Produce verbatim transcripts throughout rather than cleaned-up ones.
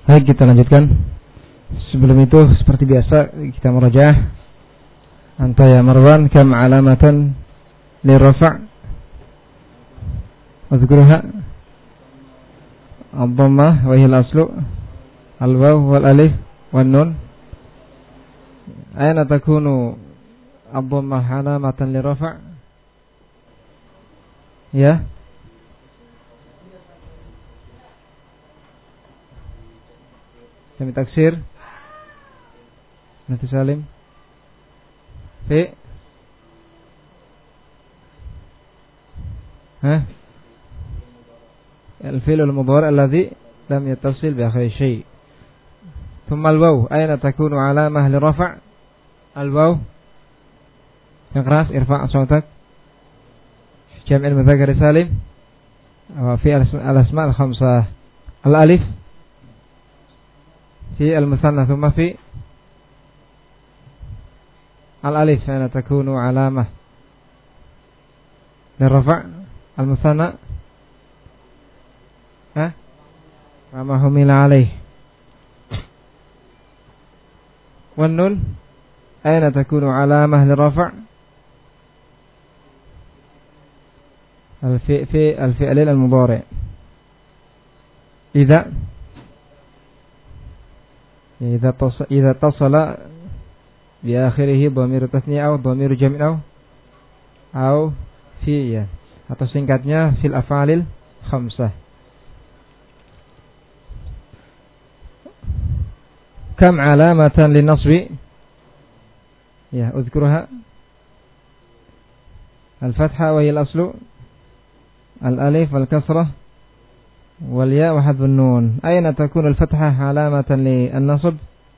Baik, kita lanjutkan. Sebelum itu seperti biasa kita merajaah. Anta ya Marwan kam alamatan lirafa' Udhkuruha Ad-dhammah wa hiya al-aslu al-waw wal alif wan nun. Aina takunu ad-dhammah alamatan lirafa'? Ya. Kami taksir Nanti Salim Fi Hah Al-fi'l al-mudhari' alladhi lam yattasil bi akhir syai'. Thumma al-waw ayna takunu alamah li rafa' al-waw. Yang keras irfa' sautak. Jam' al-mudzakkar salim wa fi al-asma' al-khamsah. Al-alif في المثنى ثم في الألف أين تكون علامة للرفع المثنى ها وما همل عليه والنون أين تكون علامة للرفع في في الفعل المضارع إذا إذا تصل إذا اتصل بآخره ضمير تثنية أو ضمير جمع أو أو في ya atau singkatnya fil af'alil khamsah. Kam alamatan linasbi ya udhkuruha al-fathah wa hiya al-aslu al-alif wal-kasrah والياء وحذف النون. أين تكون الفتحة علامة للنصب؟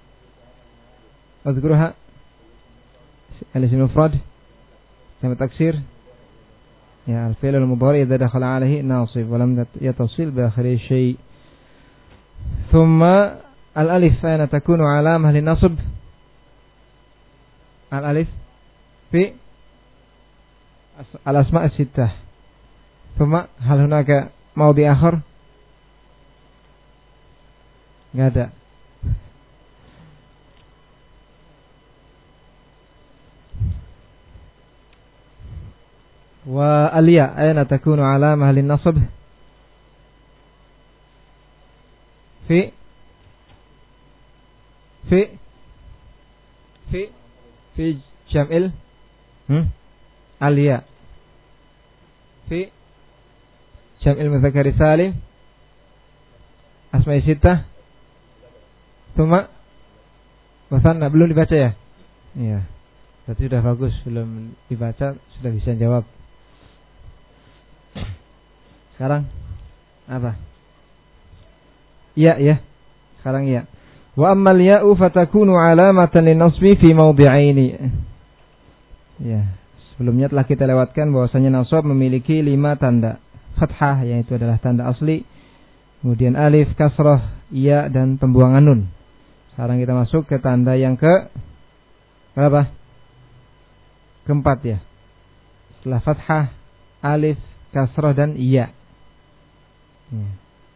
أذكرها الاسم المفرد كما تكسير يا الفعل المضارع إذا دخل عليه ناصب ولم يتصل بآخره شيء. ثم الألف أين تكون علامة للنصب؟ الألف في الأسماء الستة. ثم هل هناك موضع آخر؟ Enggak ada. Wa al-ya ayna takunu alamah lin-nasb? Fi fi fi fi jam'il hmm? al-ya fi jam'il mudzakkar salim asma'i sittah. Tuma Musanna belum dibaca ya? Iya. Berarti sudah bagus, belum dibaca sudah bisa jawab. Sekarang apa? Iya ya. Sekarang iya. Wa ammal ya'u fatakunu alamatan lin-nasbi fi mawdi'aini. Ya, sebelumnya telah kita lewatkan bahwasanya nasab memiliki lima tanda. Fathah yaitu adalah tanda asli, kemudian alif, kasrah, ya dan pembuangan nun. Sekarang kita masuk ke tanda yang ke berapa? Keempat ya. Setelah fathah, alif, kasrah dan ya. ya.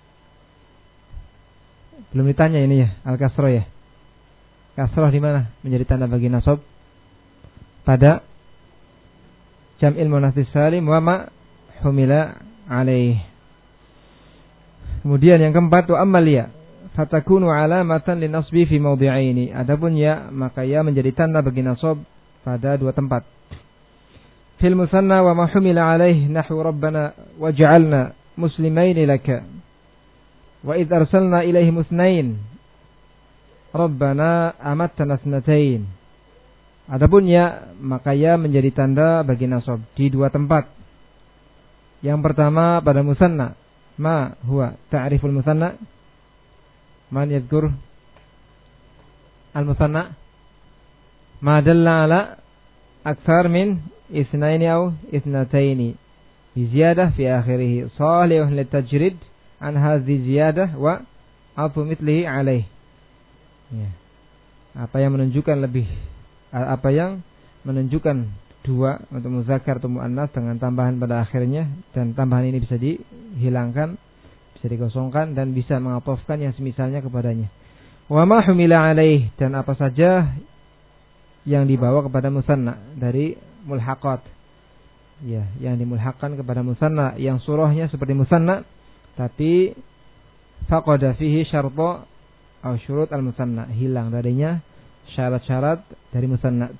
Belum ditanya ini ya, al-kasrah ya. Kasrah di mana menjadi tanda bagi nasab? Pada jam'il muannats salim wa ma humila alaih. Kemudian yang keempat wa ammal ya fatakunu alamatan linasbi fi mawdi'aini. Adapun ya maka ya menjadi tanda bagi nasab pada dua tempat. Fil musanna wa ma humila alaih nahwu rabbana waj'alna muslimaini laka wa idh arsalna ilaihim itsnain rabbana amattana itsnatain. Adapun ya maka ya menjadi tanda bagi nasab di dua tempat. Yang pertama pada musanna. Ma huwa ta'riful musanna? Man yadhkur al-musanna? Ma dalla ala akthar min ithnaini aw ithnataini bi ziyadah fi akhirih salihun litajrid an hadhihi ziyadah wa afu mithlihi alaih. Ya. Apa yang menunjukkan lebih apa yang menunjukkan dua untuk muzakkar atau muannas dengan tambahan pada akhirnya, dan tambahan ini bisa dihilangkan bisa dikosongkan dan bisa mengatofkan yang semisalnya kepadanya. Wa ma humila alaih, dan apa saja yang dibawa kepada musanna dari mulhaqat. Ya, yang dimulhaqkan kepada musanna, yang surahnya seperti musanna tapi faqada fihi syarta atau syurut al-musanna, hilang darinya syarat-syarat dari musanna.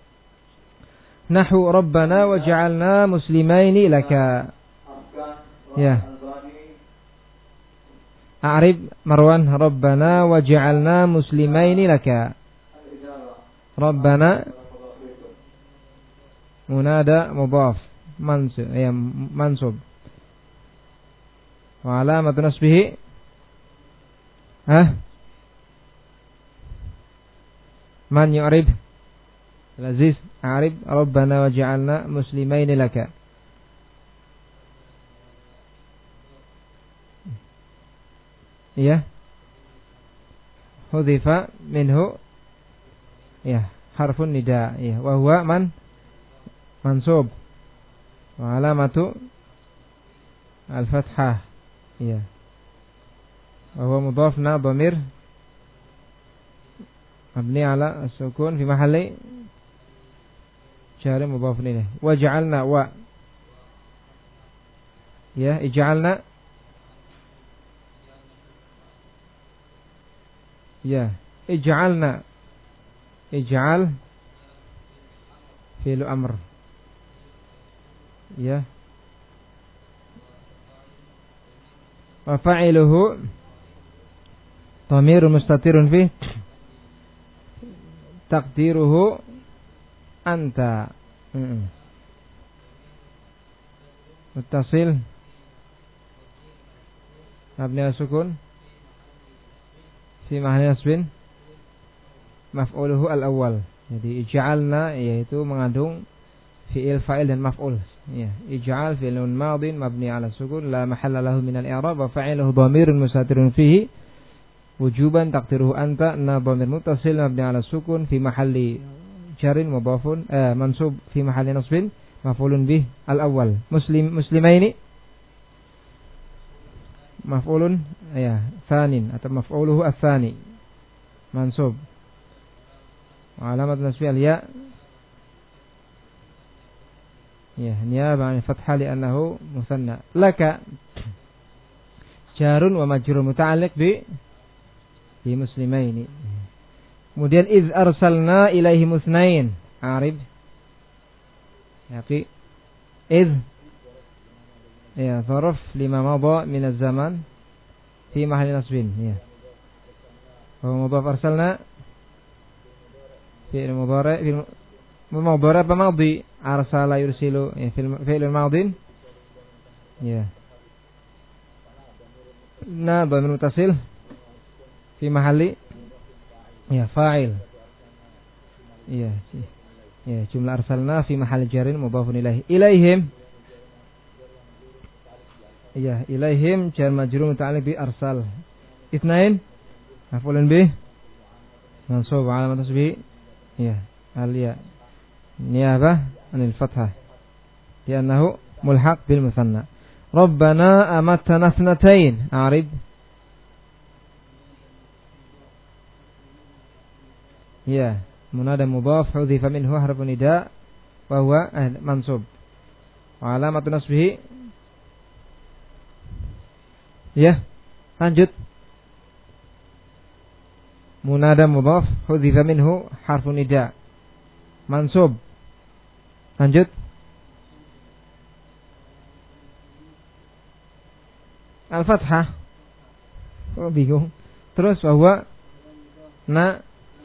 Nahu rabbana waj'alna muslimaini laka. Ya. A'rib Marwan, rabbana waj'alna muslimaini laka. Rabbana munada mudhaf mansub, ya mansub. Wa alamatu nasbihi ha man yu'rib al-aziz. A'rib rabbana waj'alna muslimaini laka. Ya, hudhifa minhu ya harfun nida, ya wa huwa man mansub wa alamatu al-fathah, ya wa huwa mudhafna dhamir mabni ala as-sukun fi mahalli jar mudhaf ilayh. Waj'alna wa ya ij'alna ya ij'alna ij'al fi'il amr ya wa fa'iluhu dhamirun mustatirun fi taqdiruhu anta muttasil mabni ala sukun fi mahalli nasbin maf'uluhu al-awwal. Jadi ij'alna yaitu mengandung fi'il fa'il dan maf'ul. Ya, ij'al fi'lun madin mabni 'ala sukun la mahalla lahu min al-i'rab wa fa'iluhu dhamirun mustatirun fihi wujuban taqdiruhu anta na dhamir muttasil mabni 'ala sukun fi mahalli jarin mudhafun eh, mansub fi mahalli nasbin maf'ulun bih al-awwal. Muslim muslimaini maf'ulun ya tsanin atau maf'uluhu ats-tsani mansub. Alamat nasbi al-ya ya niyaba an fathah li'annahu musanna. Laka jarun wa majrur muta'alliq bi bi muslimaini. Kemudian iz arsalna ilaihi musnain. Arif yaqi iz ya zarf lima madha min az-zaman fi mahalli nasbin ya. Wa mudhaf arsalna fi'il mudhari' fi'il mudhari' apa madhi arsala yursilu ya fi'il madhin ya na dhamir muttasil fi mahalli ya fa'il ya ya jumlah arsalna fi mahalli jarin mudhafun ilaihi ilaihim ya ilaihim jar majrur muta'alliq bi arsal. Itsnain maf'ulun bih mansub alamat nasbi ya al-ya niyabah anil fathah li'annahu mulhaq bil musanna. Rabbana amatna thnatayn. A'rib ya munada mudhaf hudhifa minhu harfun nida wa huwa mansub wa alamat nasbihi ya lanjut munada mudhaf hudhifa minhu harfun nida mansub. Lanjut al-fathah. Oh bingung. Terus bahwa na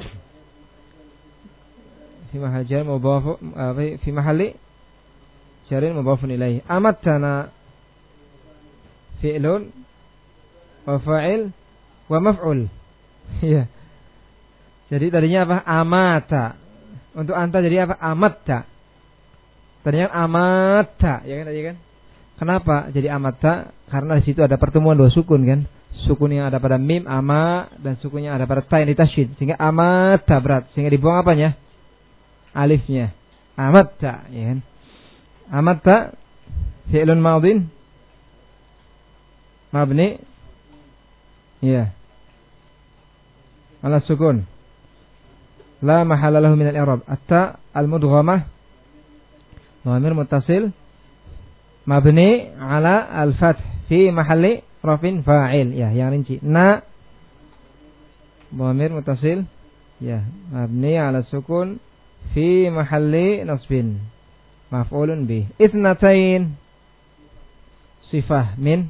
fi mahal jar mudhaf fi mahalli jarin mudhafun ilaihi. Amatana fi'lun wa fa'il wa maf'ul. Ya. Jadi tadinya apa? Amata. Untuk anta jadi apa? Amatta. Tadinya amata, ya kan tadi kan? Kenapa jadi amata? Karena di situ ada pertemuan dua sukun kan? Sukun yang ada pada mim ama dan sukun yang ada pada ta yang ditasyid, sehingga amata berat, sehingga dibuang apanya? Alifnya. Amatta, ya kan? Amatta fi'lun madin mabni ya ala sukun la mahalla lahu min al-i'rab. At-ta al-mudghamah dhamir muttasil mabni ala al-fath fi mahalli rafin fa'il. Ya, yang rinci. Na dhamir muttasil ya mabni ala sukun fi mahalli nasbin maf'ulun bih. Itsnatain sifah min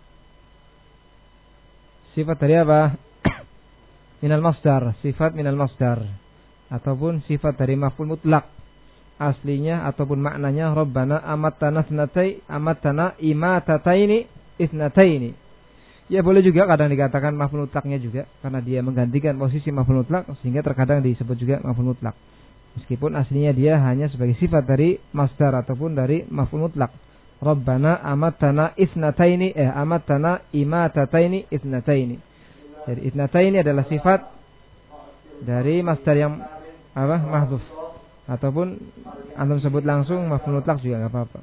sifat dari apa? Minal masdar, sifat minal masdar ataupun sifat dari maf'ul mutlak aslinya ataupun maknanya Rabbana amattana tsnatai amattana imatataini itsnataini. Ya boleh juga kadang dikatakan maf'ul mutlaknya juga karena dia menggantikan posisi maf'ul mutlak sehingga terkadang disebut juga maf'ul mutlak. Meskipun aslinya dia hanya sebagai sifat dari masdar ataupun dari maf'ul mutlak. Rabbana amattana itsnataini eh amattana imatataini itsnataini. Jadi itsnataini adalah sifat dari masdar yang apa? Mahdhuf ataupun antum sebut langsung maf'ul mutlak juga enggak apa-apa.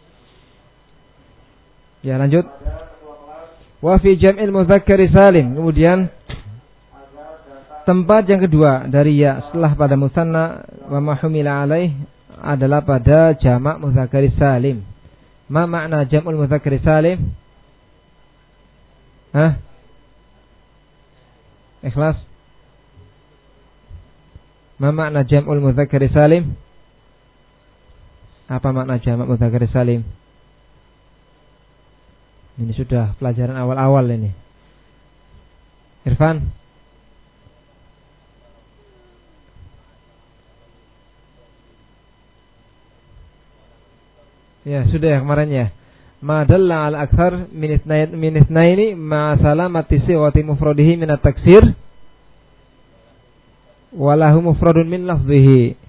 Ya, lanjut. Wa fi jam'il mudzakkar salim. Kemudian tempat yang kedua dari ya setelah pada musanna wa ma humila alaih adalah pada jamak mudzakkar salim. Ma makna jam'ul mudzakkar salim? Hah? Ikhlas? Ma makna jam'ul mudzakkar salim? Apa makna jamak mudzakkar salim? Ini sudah pelajaran awal-awal ini. Irfan? Ya, sudah ya kemarin ya. Ma dalla al akthar min itsnain min itsnaini ma salamati sighati mufradihi min at-taksir wa lahu mufradun min lafdhihi.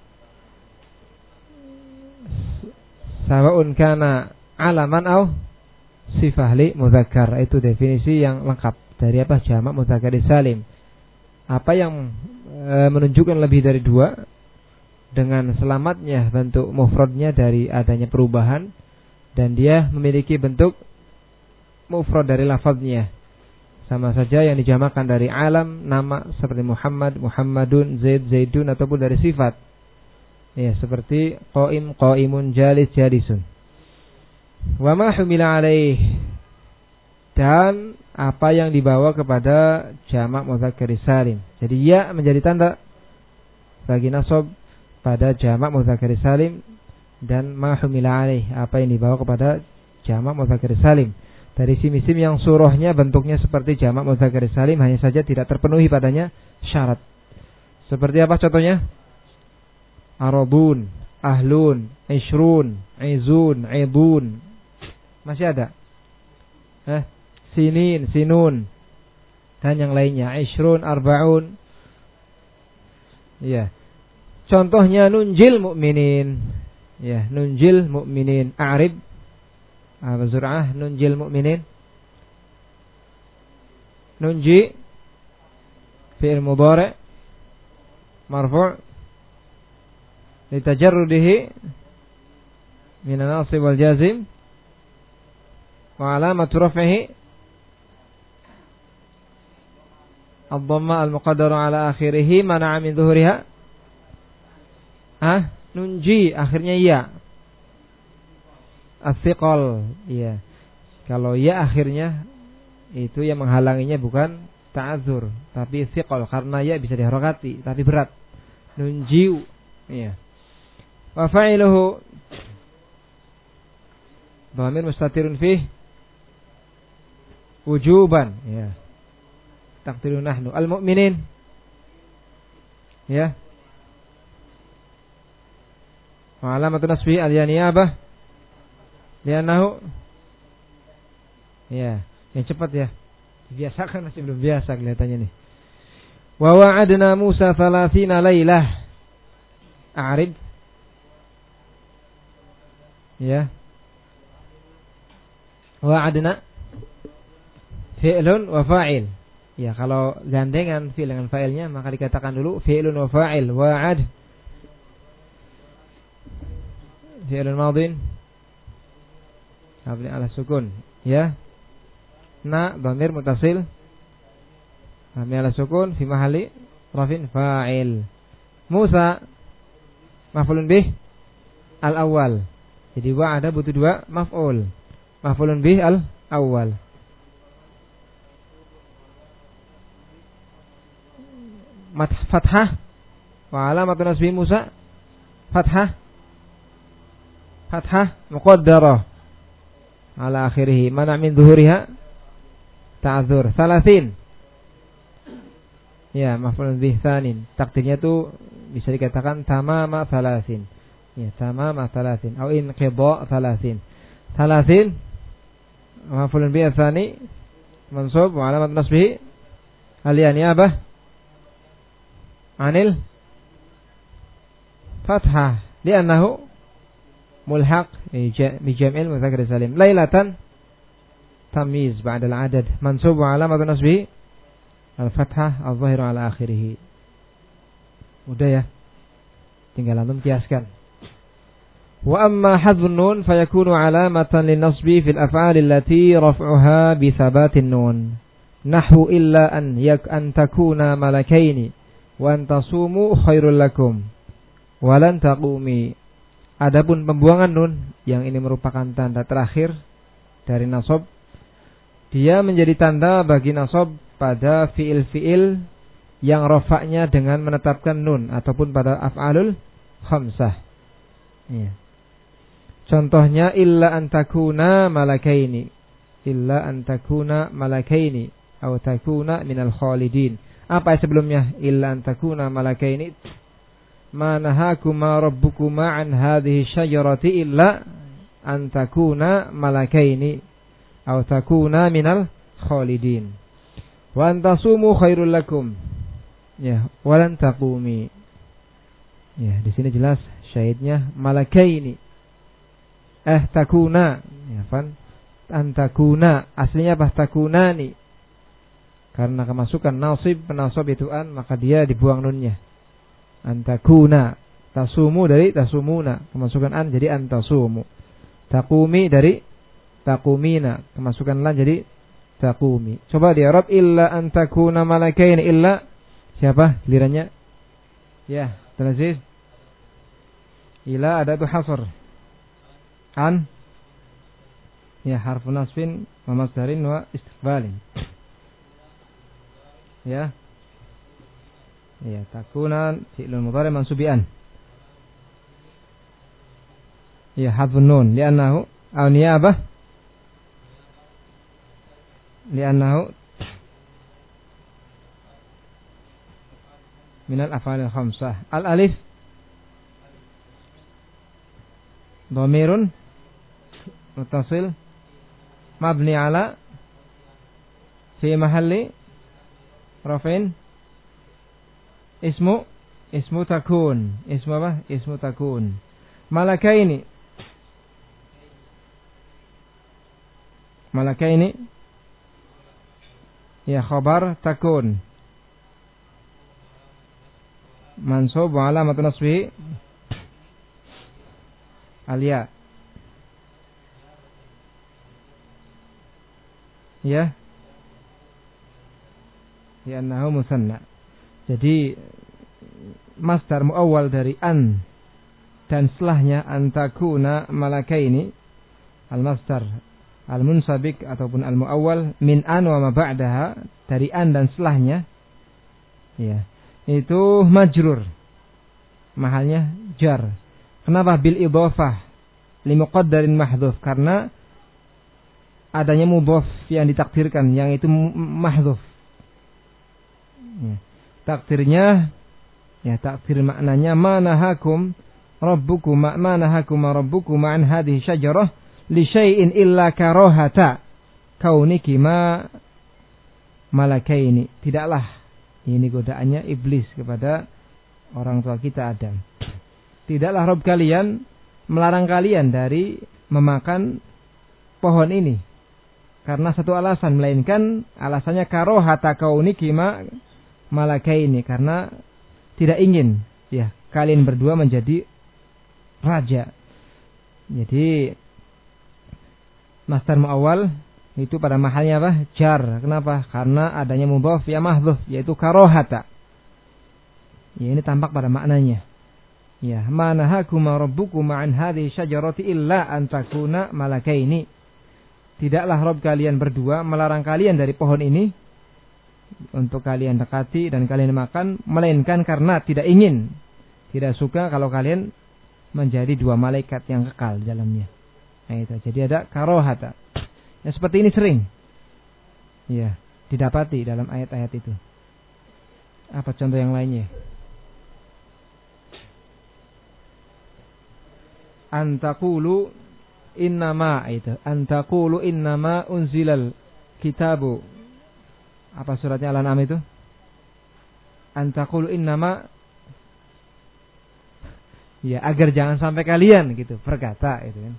Sawa'un kana alaman aw sifah li mudzakkar. Itu definisi yang lengkap dari apa jamak mudzakkar salim. Apa yang e, menunjukkan lebih dari dua dengan selamatnya bentuk mufradnya dari adanya perubahan dan dia memiliki bentuk mufrad dari lafaznya. Sama saja yang dijamakan dari alam nama seperti Muhammad, Muhammadun, Zaid, Zaidun ataupun dari sifat. Ya, seperti qaim, qaimun, jalis, jalisun. Wa ma humila alaih dan apa yang dibawa kepada jamak mudzakkar salim. Jadi ya menjadi tanda bagi nasab pada jamak mudzakkar salim dan ma humila alaih apa yang dibawa kepada jamak mudzakkar salim. Dari sim-sim yang surahnya bentuknya seperti jamak mudzakkar salim hanya saja tidak terpenuhi padanya syarat. Seperti apa contohnya? Arabun, ahlun, ishrun, izun, ibun. Masih ada? Eh, sinin, sinun dan yang lainnya, ishrun, arbaun. Iya. Contohnya nunjil mukminin. Ya, nunjil mukminin. A'rib apa zur'ah nunjil mukminin? Nunji fi'il mudhari' marfu' litajarrudihi min an-nasib wal jazim wa alamatu raf'ihi ad-dhamma al-muqaddara ala akhirih mana'a min dhuhuriha. Ah, nunji akhirnya ya. As-siqal, iya. Kalau ya akhirnya itu yang menghalanginya bukan ta'adzur, tapi siqal karena ya bisa diharokati tapi berat. Nunjiu, iya. Wa fa'iluhu dhamir mustatirun fih wujuban, ya. Taqdiru nahnu al-mu'minin. Ya. Wa alamatu nasbi al-yaniyabah li'annahu ya, yang cepat ya. Biasakan masih belum biasa kelihatannya nih. Wa wa'adna Musa thalathina lailah. A'rib. Ya. Wa'adna fi'lun wa fa'il. Ya, kalau gandengan fi'il dengan fa'ilnya maka dikatakan dulu fi'lun wa fa'il. Wa'ad fi'lun madhin mabni ala sukun, ya. Na dhamir mutasil mabni ala sukun fi mahalli rafin fa'il. Musa maf'ulun bih al awal. Jadi wa ada butuh dua maf'ul. Maf'ulun bih al awal. Mat fathah wa alamatun nasbi Musa fathah fathah muqaddarah ala akhirih mana min zuhuriha ta'dzur salasin. Ya, maf'ulun bih tsanin. Takdirnya tu bisa dikatakan tamama salasin. Ya, tamama salasin atau inqidha salasin. Salasin maf'ulun bih tsani mansub wa alamat nasbihi aliyani apa? Anil fathah li'annahu mulhaq bi jam'il mudzakkar salim. Lailatan tamyiz ba'da al-adad mansub wa alamat nasbihi al-fathah al-zahiru ala akhirih. Mudah ya, tinggal antum kiaskan. Wa amma hadfun nun fayakunu alamatan lin-nasbi fil af'al allati raf'uha bi thabatin nun nahwu illa an yak an takuna malakaini wa an tasumu khairul lakum wa lan taqumi. Adapun pembuangan nun yang ini merupakan tanda terakhir dari nasab, dia menjadi tanda bagi nasab pada fiil-fiil yang rafa'nya dengan menetapkan nun ataupun pada af'alul khamsah. Ya. Contohnya illa antakuna malakaini, illa antakuna malakaini atau takuna minal khalidin. Apa sebelumnya illa antakuna malakaini? Ma nahakuma rabbukuma an hadhihi syajarati illa antakuna malakaini atau takuna minal khalidin. Wa antasumu khairul lakum. Ya, walan taqumi. Ya, di sini jelas syahidnya malakaini. Eh takuna, ya fan antakuna. Aslinya apa? Takunani. Karena kemasukan nasib penasab itu an, maka dia dibuang nunnya. Antakuna. Tasumu dari tasumuna. Kemasukan an jadi antasumu. Taqumi dari taqumina. Kemasukan lan jadi taqumi. Coba di Arab illa antakuna malakain illa siapa gilirannya? Ya, Aziz. Ila ada tu hasr. An ya harfu nasbin wa masdarin wa istiqbalin. Ya. Ya, takuna fi'lul mudhari mansubian. Ya, hadfun nun li'annahu aw niyabah li'annahu minal af'alil khamsah. Al alif dhamirun muttasil mabni ala fi mahalli rafin ismu ismu takun. Ismu apa? Ismu takun. Malakaini. Malakaini ya khabar takun mansub wa alamat nasbihi al-ya. Ya. Ya annahu musanna. Jadi masdar muawwal dari an dan setelahnya antakuna malakaini al-masdar al-munsabik ataupun al-muawwal min an wa ma ba'daha dari an dan setelahnya ya itu majrur mahalnya jar. Kenapa bil idhafah li muqaddarin mahdhuf? Karena adanya mudhaf yang ditakdirkan yang itu mahdhuf. Ya. Takdirnya ya takdir maknanya manahakum rabbukum ma manahakum rabbukum an hadhihi syajarah li syai'in illa karahata kauniki ma malakaini. Tidaklah ini godaannya iblis kepada orang tua kita Adam. Tidaklah Rabb kalian melarang kalian dari memakan pohon ini karena satu alasan, melainkan alasannya karohata kauniki ma malakaini, karena tidak ingin ya kalian berdua menjadi raja. Jadi masdar muawwal Itu pada mahalnya apa? Jar. Kenapa? Karena adanya mudhaf ya mahdhuf, yaitu karohata. Ya, ini tampak pada maknanya. Ya, manahakuma rabbukuma an hadhihi syajarati illa an takuna malakaini. Tidaklah Rabb kalian berdua melarang kalian dari pohon ini untuk kalian dekati dan kalian makan, melainkan karena tidak ingin, tidak suka kalau kalian menjadi dua malaikat yang kekal di dalamnya. Nah, itu. Jadi ada karohata. Ya, seperti ini sering ya didapati dalam ayat-ayat itu. Apa contoh yang lainnya? Antaqulu innama, itu. Antaqulu innama unzilal kitabu. Apa suratnya Al-An'am itu? Antaqulu innama, ya agar jangan sampai kalian gitu berkata, itu kan.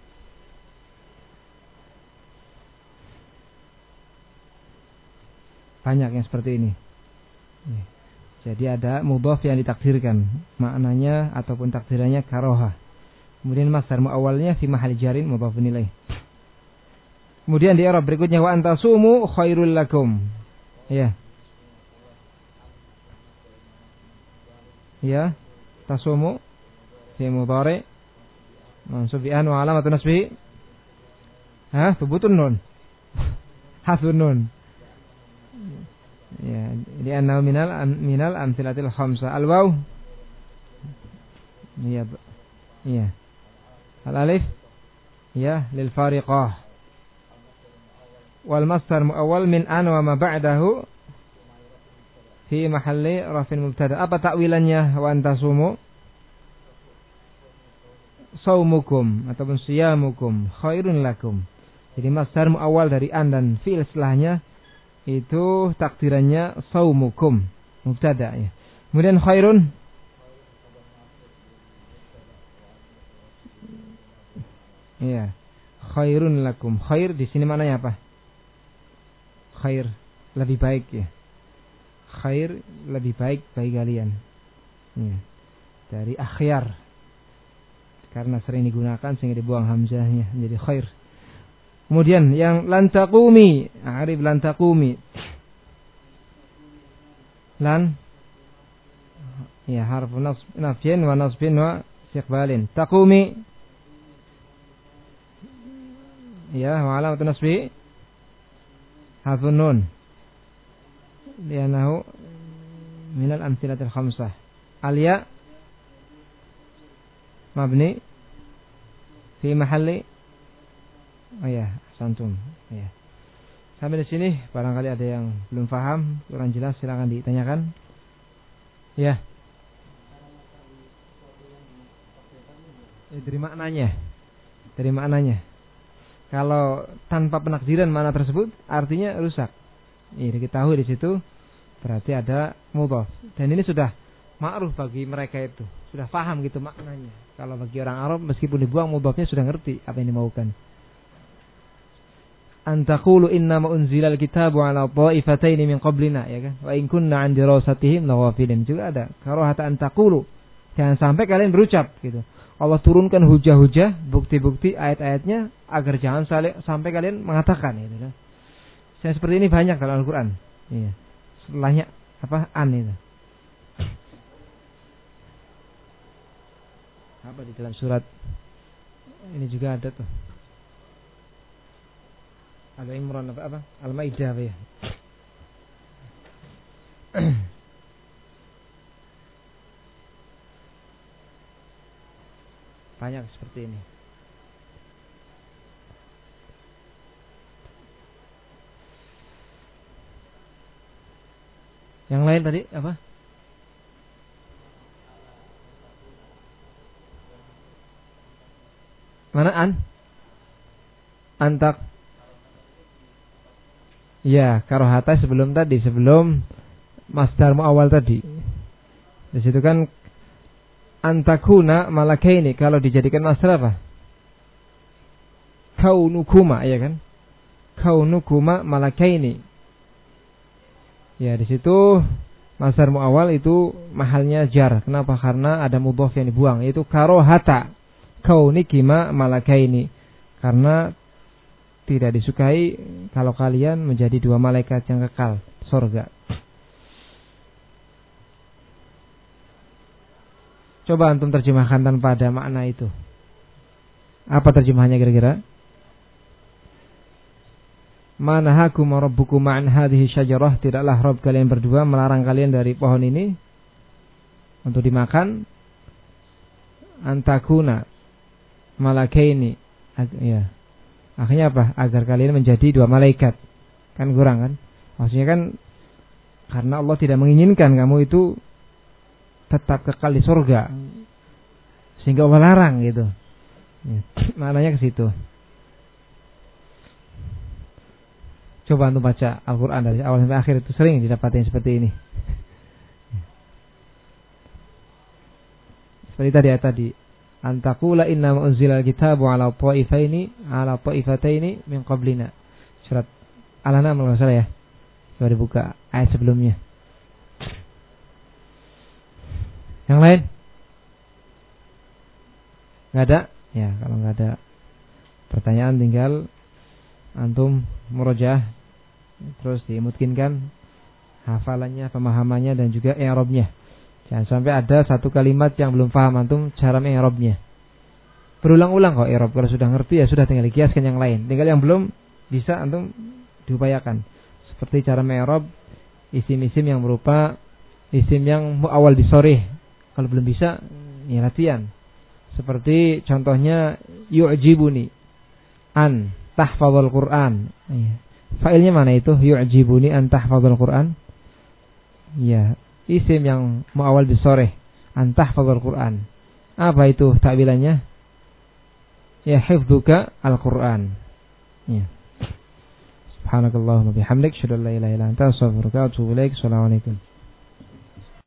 Banyak yang seperti ini. Ya. Jadi ada mudhaf yang ditakdirkan, maknanya ataupun takdirannya karoha. Kemudian masdar muawwalnya fi mahal jarin mudhafun ilaih. Kemudian di i'rab berikutnya wa antasumu khairul lakum. Ya. Ya, tasumu fi mudhari mansub bi an wa alamatun nasbihi. Ha, thubutun nun. Hasbun nun. Ya, di anna minal minal amsilatil khamsah. Al waw. Iya. Iya. Al alif ya lil fariqah. Wal masdar muawwal min an wa ma ba'dahu fi mahalli rafin mubtada. Apa takwilannya wa antasumu? Saumukum ataupun siyamukum khairun lakum. Jadi masdar muawwal dari an dan fi'il setelahnya itu takdirannya saumukum mubtada ya. Kemudian khairun iya, khairun lakum. Khair di sini maknanya apa? Khair lebih baik ya. Khair lebih baik bagi kalian. Ya. Dari akhyar. Karena sering digunakan sehingga dibuang hamzahnya menjadi khair. Kemudian yang lantaqumi, arif lantaqumi. Lan ya harfu nafyin wa nasbin wa istiqbalin. Taqumi ya wa alamatun nasbi harfun nun. Lianahu minal amsilatil khamsah. Al-ya mabni fi mahalli. Oh ya, santum. Ya. Sampai di sini barangkali ada yang belum paham, kurang jelas, silakan ditanyakan. Ya. Ya dari maknanya. Dari maknanya. Kalau tanpa penakdiran makna tersebut artinya rusak. Ini diketahui di situ berarti ada mudhaf. Dan ini sudah ma'ruf bagi mereka itu. Sudah paham gitu maknanya. Kalau bagi orang Arab meskipun dibuang mudhafnya sudah ngerti apa yang dimaukan. Antaqulu innama unzilal kitabu ala ta'ifataini min qablina, ya kan? Wa in kunna 'an dirasatihim laghafilin. Juga ada karahata antaqulu. Jangan sampai kalian berucap gitu. Allah turunkan hujah-hujah, bukti-bukti ayat-ayatnya agar jangan sampai kalian mengatakan gitu kan. Saya seperti ini banyak dalam Al-Qur'an. Iya. Setelahnya apa? An itu. Apa di dalam surat ini juga ada tuh. Al-Imran apa apa? Al-Maidah ya. Banyak seperti ini. Yang lain tadi apa? Mana an? Antak. Ya, karohata sebelum tadi, sebelum masdar muawwal tadi. Di situ kan antakuna malakaini, kalau dijadikan masdar apa? Kaunukuma, ya kan? Kaunukuma malakaini. Ya, di situ masdar muawwal itu mahalnya jar. Kenapa? Karena ada mudhaf yang dibuang, yaitu karohata kaunikima malakaini. Karena tidak disukai kalau kalian menjadi dua malaikat yang kekal surga. Coba antum terjemahkan tanpa ada makna itu. Apa terjemahannya kira-kira? Manahakum rabbukum an hadhihi syajarah, tidaklah Rabb kalian berdua melarang kalian dari pohon ini untuk dimakan. Antakuna malakaini, ya. Akhirnya apa? Agar kalian menjadi dua malaikat. Kan kurang kan? Maksudnya kan karena Allah tidak menginginkan kamu itu tetap kekal di surga, sehingga Allah larang gitu. Ya, maknanya ke situ. Coba untuk baca Al-Quran dari awal sampai akhir, itu sering didapati seperti ini. Seperti tadi ya tadi, antakula inna unzilal kitabu ala ta'ifaini ala ta'ifataini min qablina. Surat Al-An'am kalau salah ya. Coba dibuka ayat sebelumnya. Yang lain? Enggak ada? Ya, kalau enggak ada pertanyaan tinggal antum murojaah terus dimungkinkan hafalannya, pemahamannya dan juga i'rabnya. Jangan sampai ada satu kalimat yang belum paham antum cara i'rabnya. Berulang-ulang kok i'rab, kalau sudah ngerti ya sudah, tinggal dikiaskan yang lain. Tinggal yang belum bisa antum diupayakan. Seperti cara i'rab isim-isim yang berupa isim yang muawwal bisorih. Kalau belum bisa ya latihan. Seperti contohnya yu'jibuni an tahfadzul Qur'an. Ya. Failnya mana itu? Yu'jibuni an tahfadzul Qur'an. Ya, isim yang muawwal bisorih, an tahfadzul Qur'an. Apa itu takbilannya? Ya, hifdzuka al-Qur'an. Ya. Subhanakallahumma bihamdik, asyhadu an la ilaha illa anta, astaghfiruka wa atubu ilaik. Assalamualaikum.